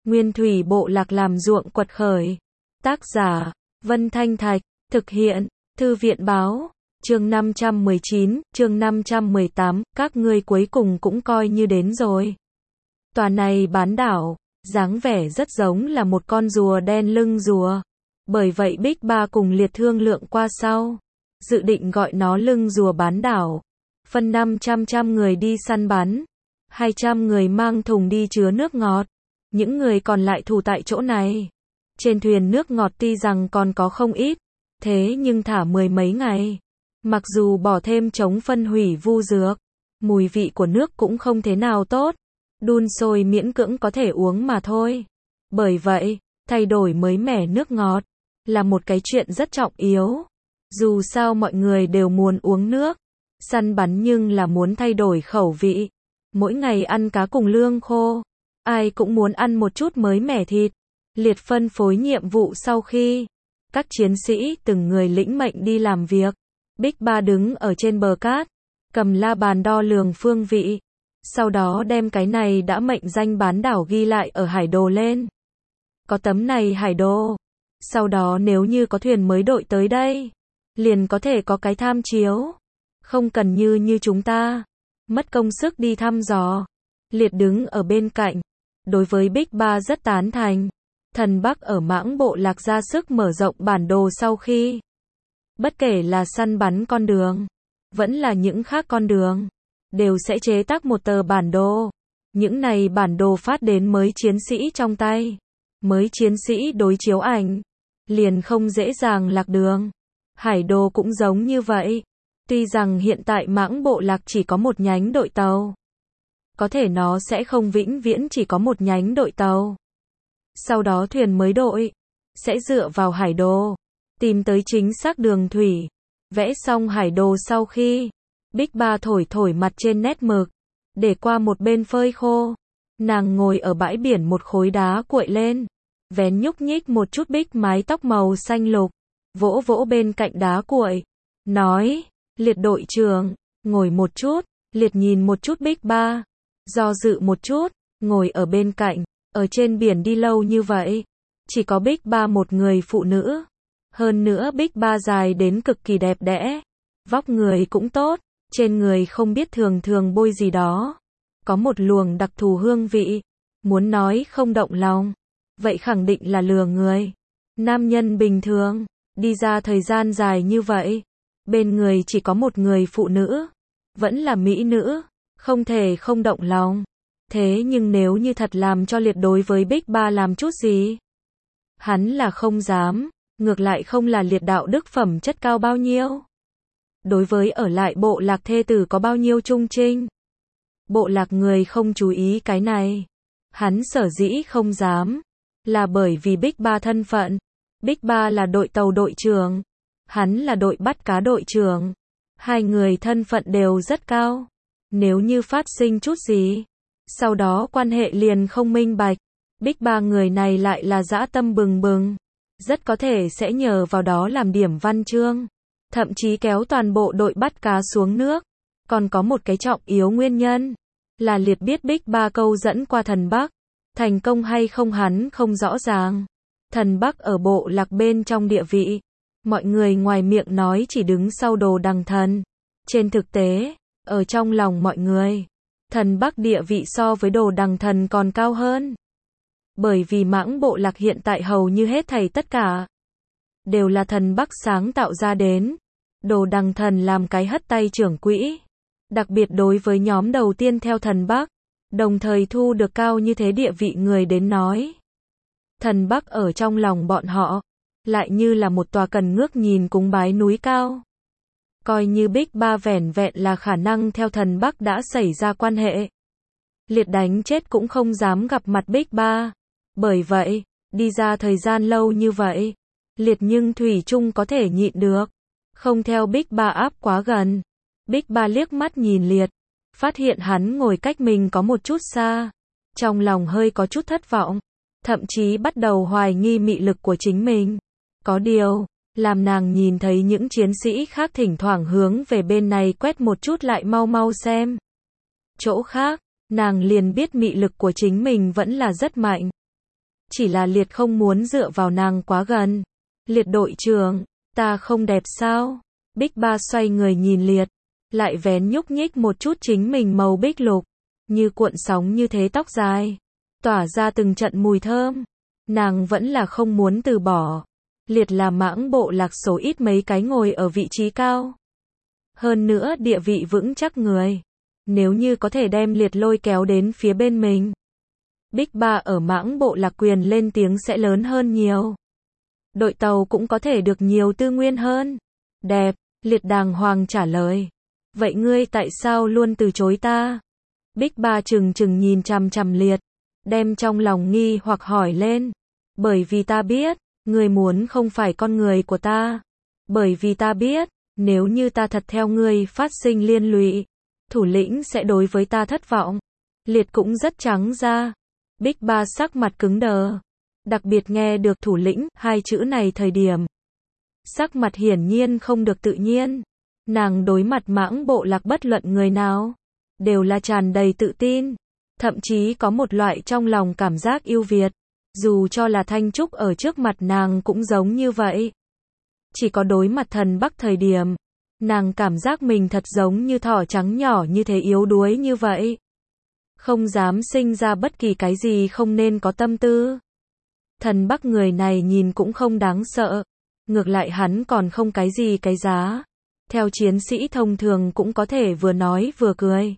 Nguyên thủy bộ lạc làm ruộng quật khởi. Tác giả, Vân Thanh Thạch, thực hiện, Thư viện báo, chương 519, chương 518, các ngươi cuối cùng cũng coi như đến rồi. Tòa này bán đảo, dáng vẻ rất giống là một con rùa đen lưng rùa. Bởi vậy Big Ba cùng Liệt thương lượng qua sau, dự định gọi nó lưng rùa bán đảo. Phân 500 người đi săn bắn, 200 người mang thùng đi chứa nước ngọt, những người còn lại thủ tại chỗ này. Trên thuyền nước ngọt tuy rằng còn có không ít, thế nhưng thả 10 mấy ngày. Mặc dù bỏ thêm chống phân hủy vu dược, mùi vị của nước cũng không thế nào tốt, đun sôi miễn cưỡng có thể uống mà thôi. Bởi vậy, thay đổi mới mẻ nước ngọt là một cái chuyện rất trọng yếu. Dù sao mọi người đều muốn uống nước, săn bắn nhưng là muốn thay đổi khẩu vị. Mỗi ngày ăn cá cùng lương khô, ai cũng muốn ăn một chút mới mẻ thịt. Liệt phân phối nhiệm vụ sau khi các chiến sĩ từng người lĩnh mệnh đi làm việc. Big Ba đứng ở trên bờ cát, cầm la bàn đo lường phương vị. Sau đó đem cái này đã mệnh danh bán đảo ghi lại ở hải đồ lên. Có tấm này hải đồ, sau đó nếu như có thuyền mới đội tới đây, liền có thể có cái tham chiếu. Không cần như chúng ta mất công sức đi thăm dò. Liệt đứng ở bên cạnh, đối với Big Ba rất tán thành. Thần Bắc ở Mãng bộ lạc ra sức mở rộng bản đồ sau khi, bất kể là săn bắn con đường, vẫn là những khác con đường, đều sẽ chế tác một tờ bản đồ. Những này bản đồ phát đến mới chiến sĩ trong tay. Mới chiến sĩ đối chiếu ảnh, liền không dễ dàng lạc đường. Hải đồ cũng giống như vậy. Tuy rằng hiện tại Mãng bộ lạc chỉ có một nhánh đội tàu, có thể nó sẽ không vĩnh viễn chỉ có một nhánh đội tàu. Sau đó thuyền mới đội sẽ dựa vào hải đồ tìm tới chính xác đường thủy. Vẽ xong hải đồ sau khi, Big Ba thổi mặt trên nét mực, để qua một bên phơi khô. Nàng ngồi ở bãi biển một khối đá cuội lên, vén nhúc nhích một chút Big mái tóc màu xanh lục, vỗ vỗ bên cạnh đá cuội, nói, Liệt đội trưởng, ngồi một chút. Liệt nhìn một chút Big Ba, do dự một chút, ngồi ở bên cạnh. Ở trên biển đi lâu như vậy, chỉ có Big Ba một người phụ nữ. Hơn nữa Big Ba dài đến cực kỳ đẹp đẽ, vóc người cũng tốt, trên người không biết thường bôi gì đó, có một luồng đặc thù hương vị. Muốn nói không động lòng, vậy khẳng định là lừa người. Nam nhân bình thường, đi ra thời gian dài như vậy, bên người chỉ có một người phụ nữ, vẫn là mỹ nữ, không thể không động lòng. Thế nhưng nếu như thật làm cho Liệt đối với Big Ba làm chút gì, hắn là không dám, ngược lại không là Liệt đạo đức phẩm chất cao bao nhiêu. Đối với ở lại bộ lạc thê tử có bao nhiêu trung trinh, bộ lạc người không chú ý cái này. Hắn sở dĩ không dám, là bởi vì Big Ba thân phận. Big Ba là đội tàu đội trưởng, hắn là đội bắt cá đội trưởng. Hai người thân phận đều rất cao. Nếu như phát sinh chút gì, sau đó quan hệ liền không minh bạch, Big Ba người này lại là dã tâm bừng bừng, rất có thể sẽ nhờ vào đó làm điểm văn chương, thậm chí kéo toàn bộ đội bắt cá xuống nước. Còn có một cái trọng yếu nguyên nhân, là Liệt biết Big Ba câu dẫn qua thần Bắc, thành công hay không hắn không rõ ràng. Thần Bắc ở bộ lạc bên trong địa vị, mọi người ngoài miệng nói chỉ đứng sau Đồ Đằng Thần. Trên thực tế, ở trong lòng mọi người, thần Bắc địa vị so với Đồ Đằng Thần còn cao hơn. Bởi vì Mãng bộ lạc hiện tại hầu như hết thảy tất cả đều là thần Bắc sáng tạo ra đến. Đồ Đằng Thần làm cái hất tay trưởng quỹ, đặc biệt đối với nhóm đầu tiên theo thần Bắc, đồng thời thu được cao như thế địa vị người đến nói. Thần Bắc ở trong lòng bọn họ, lại như là một tòa cần ngước nhìn cúng bái núi cao. Coi như Big Ba vẻn vẹn là khả năng theo thần Bắc đã xảy ra quan hệ, Liệt đánh chết cũng không dám gặp mặt Big Ba. Bởi vậy, đi ra thời gian lâu như vậy, Liệt nhưng thủy chung có thể nhịn được, không theo Big Ba áp quá gần. Big Ba liếc mắt nhìn Liệt, phát hiện hắn ngồi cách mình có một chút xa, trong lòng hơi có chút thất vọng, thậm chí bắt đầu hoài nghi mị lực của chính mình. Có điều, làm nàng nhìn thấy những chiến sĩ khác thỉnh thoảng hướng về bên này quét một chút lại mau xem chỗ khác, nàng liền biết mị lực của chính mình vẫn là rất mạnh. chỉ là Liệt không muốn dựa vào nàng quá gần. Liệt đội trưởng, ta không đẹp sao? Bích Ba xoay người nhìn Liệt, lại vén nhúc nhích một chút chính mình màu bích lục, như cuộn sóng như thế tóc dài, tỏa ra từng trận mùi thơm. Nàng vẫn là không muốn từ bỏ. Liệt là Mãng Bộ Lạc số ít mấy cái ngồi ở vị trí cao. Hơn nữa địa vị vững chắc người. Nếu như có thể đem Liệt lôi kéo đến phía bên mình, Bích Ba ở Mãng Bộ Lạc quyền lên tiếng sẽ lớn hơn nhiều. Đội tàu cũng có thể được nhiều tư nguyên hơn. Đẹp, Liệt đàng hoàng trả lời. Vậy ngươi tại sao luôn từ chối ta? Bích Ba trừng trừng nhìn chằm chằm Liệt, đem trong lòng nghi hoặc hỏi lên. Bởi vì ta biết, ngươi muốn không phải con người của ta. Bởi vì ta biết, nếu như ta thật theo ngươi phát sinh liên lụy, thủ lĩnh sẽ đối với ta thất vọng. Liệt cũng rất trắng ra. Bích Ba sắc mặt cứng đờ. Đặc biệt nghe được thủ lĩnh hai chữ này thời điểm, sắc mặt hiển nhiên không được tự nhiên. Nàng đối mặt Mãng Bộ Lạc bất luận người nào, đều là tràn đầy tự tin, thậm chí có một loại trong lòng cảm giác yêu Việt. Dù cho là Thanh Trúc ở trước mặt nàng cũng giống như vậy. Chỉ có đối mặt Thần Bắc thời điểm, nàng cảm giác mình thật giống như thỏ trắng nhỏ như thế yếu đuối như vậy. Không dám sinh ra bất kỳ cái gì không nên có tâm tư. Thần Bắc người này nhìn cũng không đáng sợ. Ngược lại hắn còn không cái gì cái giá. Theo chiến sĩ thông thường cũng có thể vừa nói vừa cười.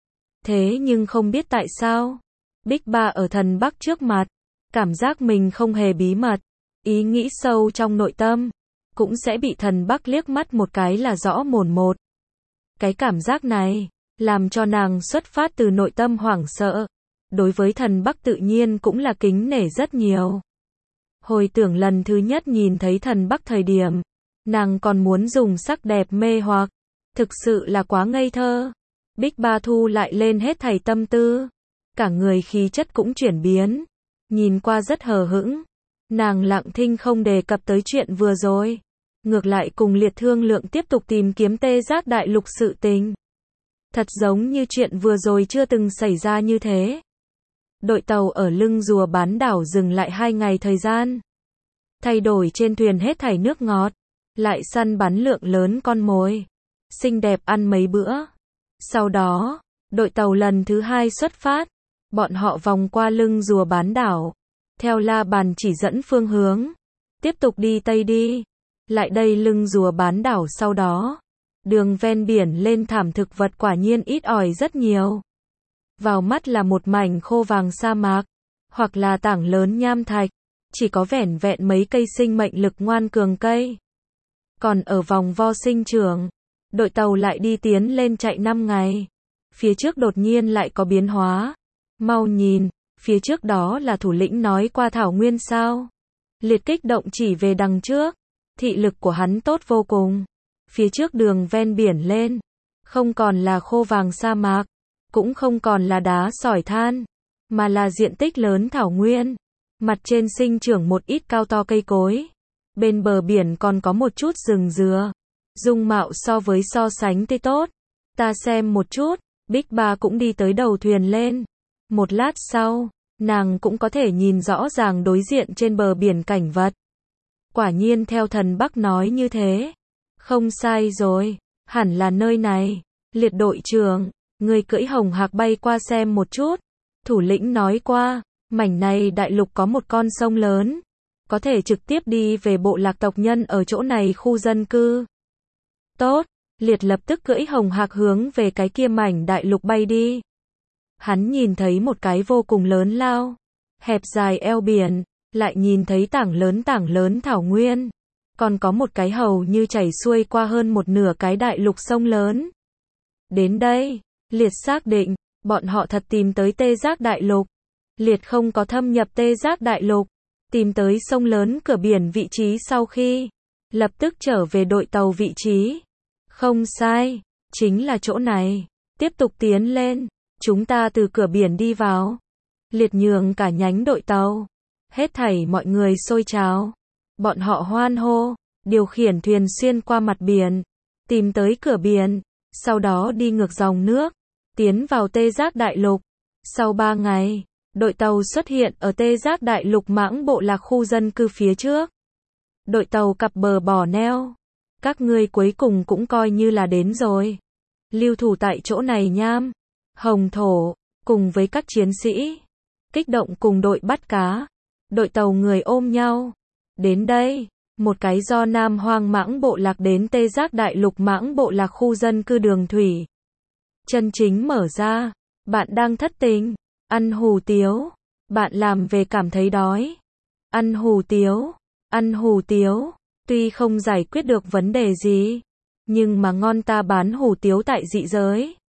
Thế nhưng không biết tại sao, Bích Ba ở Thần Bắc trước mặt, cảm giác mình không hề bí mật. Ý nghĩ sâu trong nội tâm, cũng sẽ bị Thần Bắc liếc mắt một cái là rõ mồn một. Cái cảm giác này, làm cho nàng xuất phát từ nội tâm hoảng sợ. Đối với Thần Bắc tự nhiên cũng là kính nể rất nhiều. Hồi tưởng lần thứ nhất nhìn thấy Thần Bắc thời điểm, nàng còn muốn dùng sắc đẹp mê hoặc. Thực sự là quá ngây thơ. Bích Ba thu lại lên hết thảy tâm tư. Cả người khí chất cũng chuyển biến. Nhìn qua rất hờ hững. Nàng lặng thinh không đề cập tới chuyện vừa rồi. Ngược lại cùng Liệt thương lượng tiếp tục tìm kiếm Tê Giác Đại Lục sự tình. Thật giống như chuyện vừa rồi chưa từng xảy ra như thế. Đội tàu ở lưng rùa bán đảo dừng lại 2 ngày thời gian. Thay đổi trên thuyền hết thảy nước ngọt. Lại săn bắn lượng lớn con mồi. Xinh đẹp ăn mấy bữa. Sau đó, đội tàu lần thứ 2 xuất phát. Bọn họ vòng qua lưng rùa bán đảo. Theo la bàn chỉ dẫn phương hướng. Tiếp tục đi tây đi. Lại đây lưng rùa bán đảo sau đó. Đường ven biển lên thảm thực vật quả nhiên ít ỏi rất nhiều. Vào mắt là một mảnh khô vàng sa mạc. Hoặc là tảng lớn nham thạch. Chỉ có vẻn vẹn mấy cây sinh mệnh lực ngoan cường cây. Còn ở vòng vo sinh trưởng, đội tàu lại đi tiến lên chạy 5 ngày. Phía trước đột nhiên lại có biến hóa. Mau nhìn, phía trước đó là thủ lĩnh nói qua thảo nguyên sao. Liệt kích động chỉ về đằng trước. Thị lực của hắn tốt vô cùng. Phía trước đường ven biển lên, không còn là khô vàng sa mạc, cũng không còn là đá sỏi than, mà là diện tích lớn thảo nguyên. Mặt trên sinh trưởng một ít cao to cây cối. Bên bờ biển còn có một chút rừng dừa. Dung mạo so sánh tươi tốt. Ta xem một chút. Bích Ba cũng đi tới đầu thuyền lên. Một lát sau, nàng cũng có thể nhìn rõ ràng đối diện trên bờ biển cảnh vật. Quả nhiên theo Thần Bắc nói như thế. Không sai rồi, hẳn là nơi này. Liệt đội trưởng, người cưỡi hồng hạc bay qua xem một chút. Thủ lĩnh nói qua, mảnh này đại lục có một con sông lớn. Có thể trực tiếp đi về bộ lạc tộc nhân ở chỗ này khu dân cư. Tốt, Liệt lập tức cưỡi hồng hạc hướng về cái kia mảnh đại lục bay đi. Hắn nhìn thấy một cái vô cùng lớn lao, hẹp dài eo biển, lại nhìn thấy tảng lớn thảo nguyên. Còn có một cái hầu như chảy xuôi qua hơn một nửa cái đại lục sông lớn. Đến đây, Liệt xác định, bọn họ thật tìm tới Tê Giác Đại Lục. Liệt không có thâm nhập Tê Giác Đại Lục, tìm tới sông lớn cửa biển vị trí sau khi, lập tức trở về đội tàu vị trí. Không sai, chính là chỗ này. Tiếp tục tiến lên, chúng ta từ cửa biển đi vào. Liệt nhường cả nhánh đội tàu. Hết thảy mọi người xôi trào. Bọn họ hoan hô, điều khiển thuyền xuyên qua mặt biển, tìm tới cửa biển, sau đó đi ngược dòng nước, tiến vào Tê Giác Đại Lục. Sau 3 ngày, Đội tàu xuất hiện ở Tê Giác Đại Lục Mãng Bộ Lạc khu dân cư phía trước. Đội tàu cặp bờ bỏ neo. Các ngươi cuối cùng cũng coi như là đến rồi. Lưu thủ tại chỗ này nham. Hồng Thổ, cùng với các chiến sĩ. Kích động cùng đội bắt cá. Đội tàu người ôm nhau. Đến đây, một cái do Nam Hoang Mãng Bộ Lạc đến Tê Giác Đại Lục Mãng Bộ Lạc khu dân cư đường thủy. Chân chính mở ra. Bạn đang thất tình. Ăn hủ tiếu. Bạn làm về cảm thấy đói. Ăn hủ tiếu. Ăn hủ tiếu. Tuy không giải quyết được vấn đề gì. Nhưng mà ngon ta bán hủ tiếu tại dị giới.